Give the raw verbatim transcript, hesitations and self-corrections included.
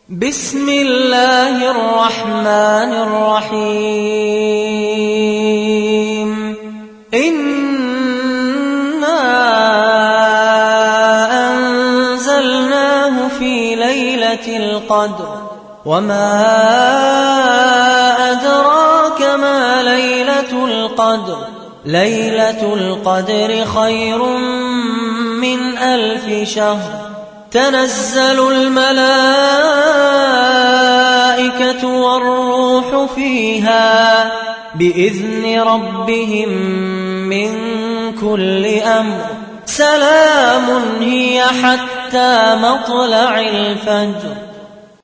بسم الله الرحمن الرحيم إنا أنزلناه في ليلة القدر وما أدراك ما ليلة القدر ليلة القدر خير من ألف شهر تنزل الملائكة والروح فيها بإذن ربهم من كل أمر سلام هي حتى مطلع الفجر